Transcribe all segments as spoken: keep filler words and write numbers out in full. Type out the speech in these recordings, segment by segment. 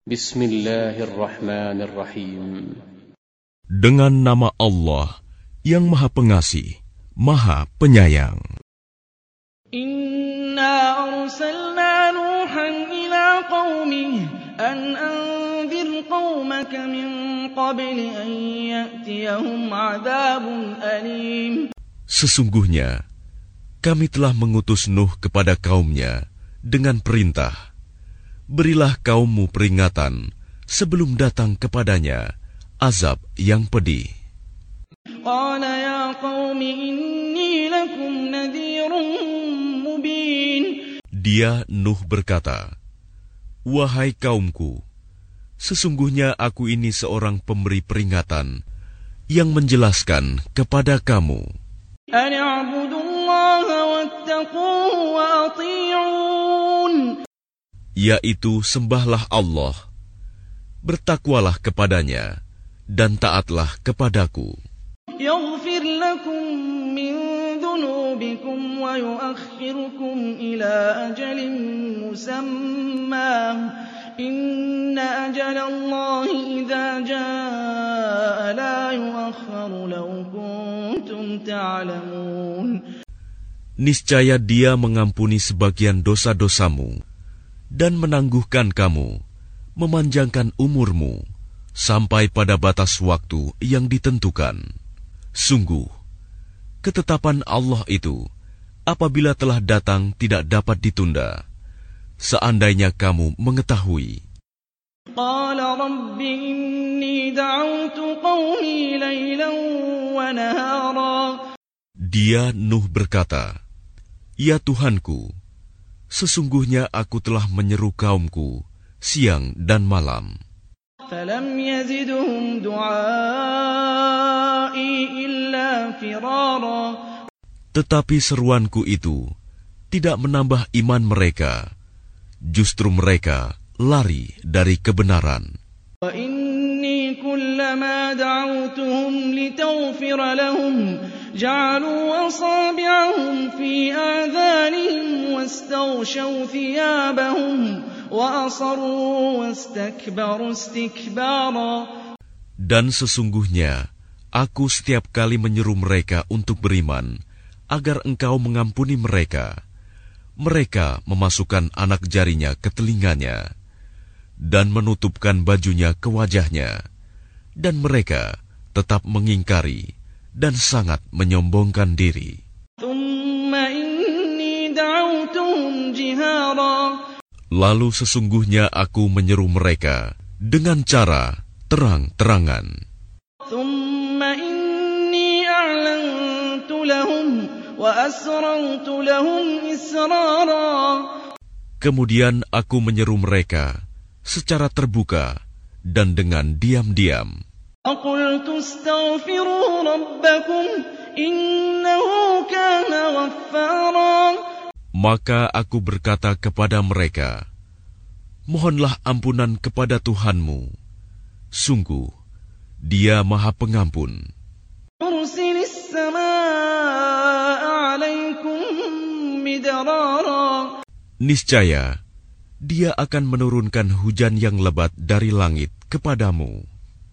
Bismillahirrahmanirrahim. Dengan nama Allah yang Maha Pengasih, Maha Penyayang. Inna arsalna Nuhan ila qaumih an anzir qaumaka min qabli an ya'tiyahum 'adzabun alim. Sesungguhnya kami telah mengutus Nuh kepada kaumnya dengan perintah, berilah kaummu peringatan sebelum datang kepadanya azab yang pedih. Qala ya qaumi inni lakum nadhirun mubin. Dia Nuh berkata, wahai kaumku, sesungguhnya aku ini seorang pemberi peringatan yang menjelaskan kepada kamu. An i'budullaha wattaquhu wa ati'un. Yaitu sembahlah Allah, bertakwalah kepadanya, dan taatlah kepadaku. Yaghfir lakum min dhunubikum wa yu'akhirukum ila ajalin musamma. Inna ajalallahi idza jaa la yu'akhkharu law kuntum ta'lamun. Niscaya Dia mengampuni sebagian dosa-dosamu dan menangguhkan kamu, memanjangkan umurmu sampai pada batas waktu yang ditentukan. Sungguh, ketetapan Allah itu apabila telah datang tidak dapat ditunda, seandainya kamu mengetahui. Qala rabbi inni da'awtu qaumi laylan wa nahara. Dia Nuh berkata, ya Tuhanku, sesungguhnya aku telah menyeru kaumku siang dan malam. Falam yazidhum du'ai illa firara. Tetapi seruanku itu tidak menambah iman mereka, justru mereka lari dari kebenaran. Wa inni kullama da'awtuhum litaghfira lahum ja'alu asabi'ahum fi adhanihim wastaghshaw thiyabahum wa asarru wastakbaru istikbara. Dan sesungguhnya aku setiap kali menyeru mereka untuk beriman agar engkau mengampuni mereka, mereka memasukkan anak jarinya ke telinganya dan menutupkan bajunya ke wajahnya, dan mereka tetap mengingkari dan sangat menyombongkan diri. Lalu sesungguhnya aku menyeru mereka dengan cara terang-terangan. Kemudian aku menyeru mereka secara terbuka dan dengan diam-diam. Maka aku berkata kepada mereka, mohonlah ampunan kepada Tuhanmu. Sungguh, Dia Maha Pengampun. Niscaya Dia akan menurunkan hujan yang lebat dari langit kepadamu.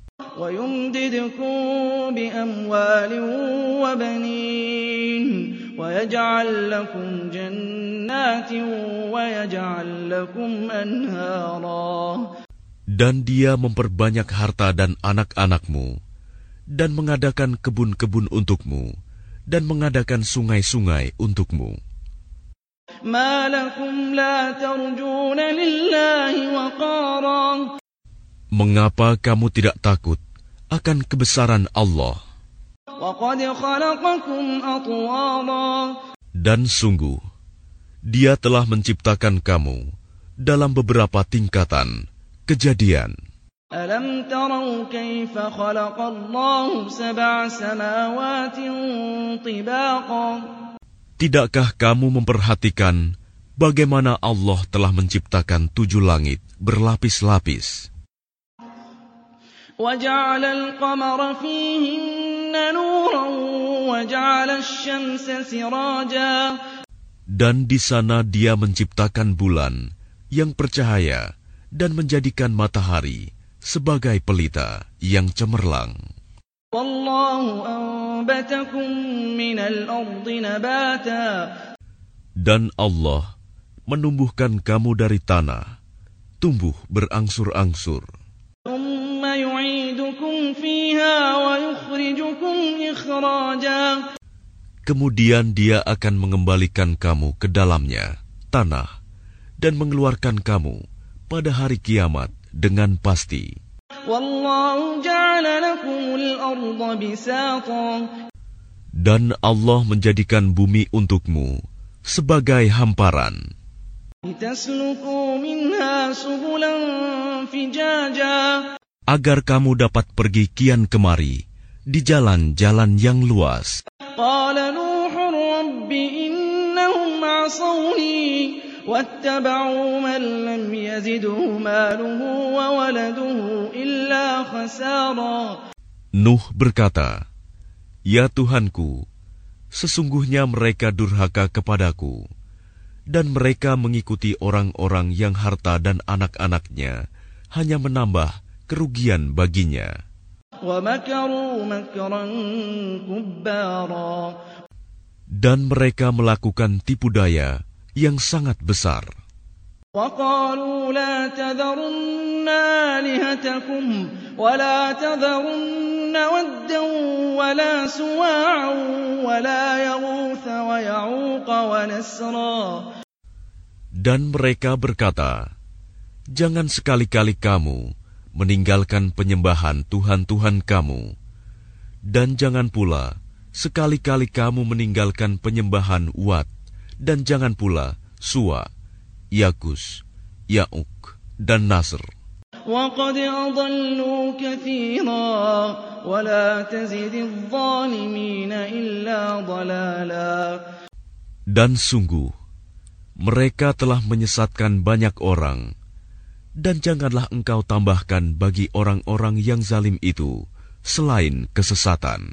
Dan Dia memperbanyak harta dan anak-anakmu, dan mengadakan kebun-kebun untukmu, dan mengadakan sungai-sungai untukmu. Mengapa kamu tidak takut akan kebesaran Allah? Dan sungguh, Dia telah menciptakan kamu dalam beberapa tingkatan kejadian. Alam tarau kaifa khalaqallahu sab'a samawatin tibaqa. Tidakkah kamu memperhatikan bagaimana Allah telah menciptakan tujuh langit berlapis-lapis? وَجَعَلَ الْقَمَرَ فِيهِنَّ نُورًا وَجَعَلَ الشَّمْسَ سِرَاجًا. Dan di sana Dia menciptakan bulan yang bercahaya dan menjadikan matahari sebagai pelita yang cemerlang. Wallahu anbatakum minal ardi nabata. Dan Allah menumbuhkan kamu dari tanah, tumbuh berangsur-angsur. Thumma yu'idukum fiha wa yukhrijukum ikhraja. Kemudian Dia akan mengembalikan kamu ke dalamnya, tanah, dan mengeluarkan kamu pada hari kiamat dengan pasti. Wallahu ja'ala lakumul arda bisata. Dan Allah menjadikan bumi untukmu sebagai hamparan, Litasluku minha subulan fijaja. agar kamu dapat pergi kian kemari di jalan-jalan yang luas. Qala Nuhur Rabbi innahum asawni wattaba'u man lam yazidhu maluhu wa waladuhu illa khasara. Nuh berkata, "Ya Tuhanku, sesungguhnya mereka durhaka kepadaku, dan mereka mengikuti orang-orang yang harta dan anak-anaknya hanya menambah kerugian baginya." وَمَكَرُوا مَكْرًا كُبَّارًا. Dan mereka melakukan tipu daya yang sangat besar. وَقَالُوا لَا تَذَرُنَّ آلِهَتَكُمْ وَلَا تَذَرُنَّ وَدًّا وَلَا سُوَاعًا وَلَا يَغُوثَ وَيَعُوقَ وَنَسْرًا. Dan mereka berkata, "Jangan sekali-kali kamu meninggalkan penyembahan Tuhan-Tuhan kamu, dan jangan pula sekali-kali kamu meninggalkan penyembahan Wat, dan jangan pula Suwa, Yagus, Ya'uk, dan Nasr. وَقَدْ أَضَلُّوا كَثِيرًا وَلَا تَزِدِ الظَّالِمِينَ إِلَّا ضَلَالًا." Dan sungguh, mereka telah menyesatkan banyak orang, dan janganlah engkau tambahkan bagi orang-orang yang zalim itu selain kesesatan.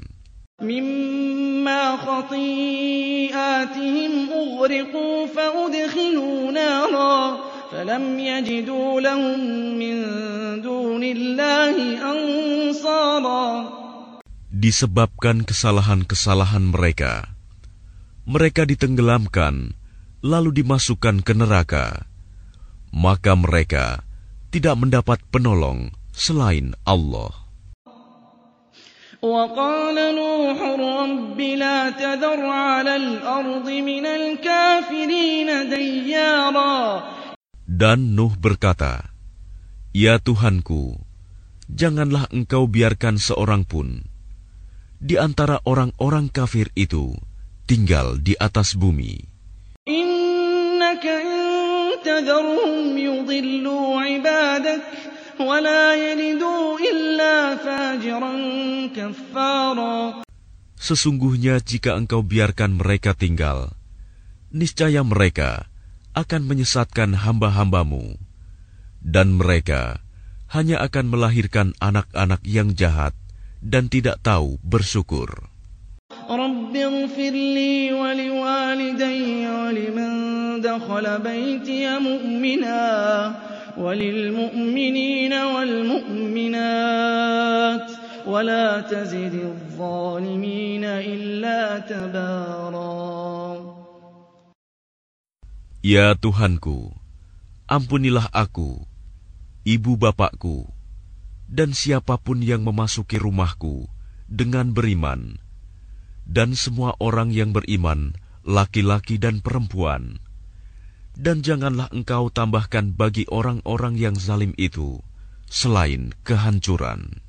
مِمَّا خَطِيئَاتِهِمْ أُغْرِقُوا فَأُدْخِلُوا نَارًا فَلَمْ يَجِدُوا لَهُم مِّن دُونِ اللَّهِ أَنصَارًا. Disebabkan kesalahan-kesalahan mereka, mereka ditenggelamkan lalu dimasukkan ke neraka, maka mereka tidak mendapat penolong selain Allah. وَقَالَ نُوحٌ رَبِّ لَا تَذَرْ عَلَى الْأَرْضِ مِنَ الْكَافِرِينَ دَيَّارًا. Dan Nuh berkata, "Ya Tuhanku, janganlah engkau biarkan seorang pun di antara orang-orang kafir itu tinggal di atas bumi. إِنَّكَ تَذَرْهُمْ يُضِلُّوا عِبَادَكَ وَلَا يَلِدُوا إِلَّا فَاجِرًا كَفَّارًا." Sesungguhnya jika engkau biarkan mereka tinggal, niscaya mereka akan menyesatkan hamba-hambamu, dan mereka hanya akan melahirkan anak-anak yang jahat dan tidak tahu bersyukur. رَبِّ اغْفِرْ لِي وَلِوَالِدَيَّ وَلِمَنْ دَخَلَ بَيْتِيَ مُؤْمِنًا وَلِلْمُؤْمِنِينَ وَالْمُؤْمِنَاتِ وَلَا تَزِدِ الظَّالِمِينَ إِلَّا تَبَارًا. Ya Tuhanku, ampunilah aku, ibu bapakku, dan siapapun yang memasuki rumahku dengan beriman, dan semua orang yang beriman, laki-laki dan perempuan. Dan janganlah engkau tambahkan bagi orang-orang yang zalim itu selain kehancuran.